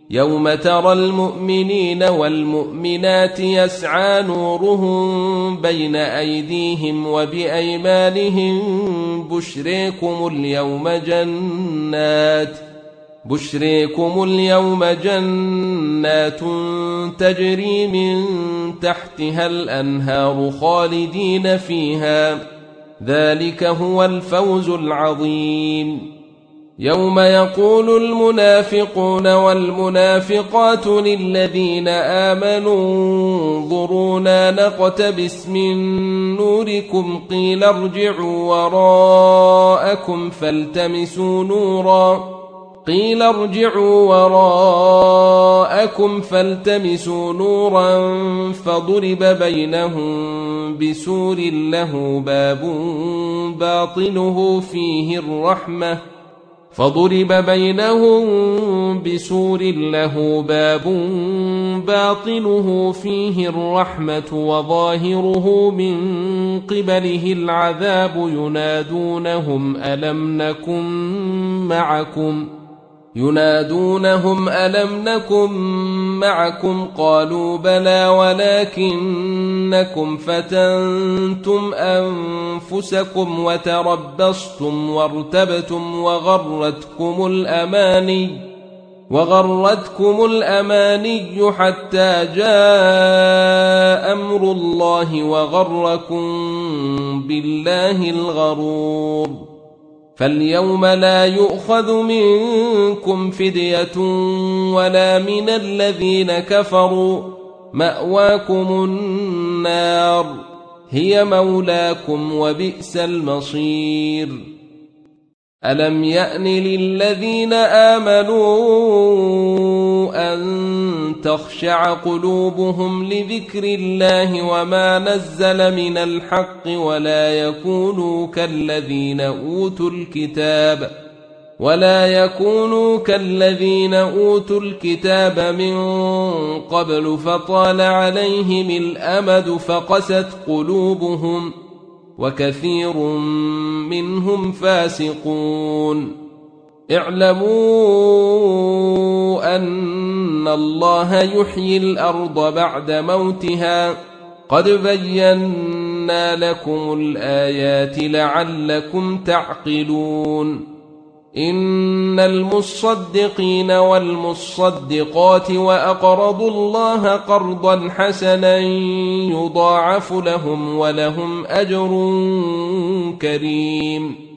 يوم ترى المؤمنين والمؤمنات يسعى نورهم بين أيديهم وبأيمانهم بشريكم اليوم جنات تجري من تحتها الأنهار خالدين فيها، ذلك هو الفوز العظيم. يوم يقول المنافقون والمنافقات للذين آمنوا انظرونا نقتبس من نوركم قيل ارجعوا وراءكم فالتمسوا نورا فضرب بينهم بسور له باب باطنه فيه الرحمة وظاهره من قبله العذاب ينادونهم ألم نكن معكم قالوا بلى ولكنكم فتنتم أنفسكم وتربصتم وارتبتم وغرتكم الأماني حتى جاء أمر الله وغركم بالله الغرور. فاليوم لا يؤخذ منكم فدية ولا من الذين كفروا، مأواكم النار هي مولاكم وبئس المصير. ألم يأن للذين آمنوا أن تخشع قلوبهم لذكر الله وما نزل من الحق ولا يكونوا كالذين أوتوا الكتاب من قبل فطال عليهم الأمد فقست قلوبهم وكثير منهم فاسقون. اعلموا أن الله يحيي الأرض بعد موتها قد بينا لكم الآيات لعلكم تعقلون. إن المصدقين والمصدقات وأقرضوا الله قرضا حسنا يضاعف لهم ولهم أجر كريم.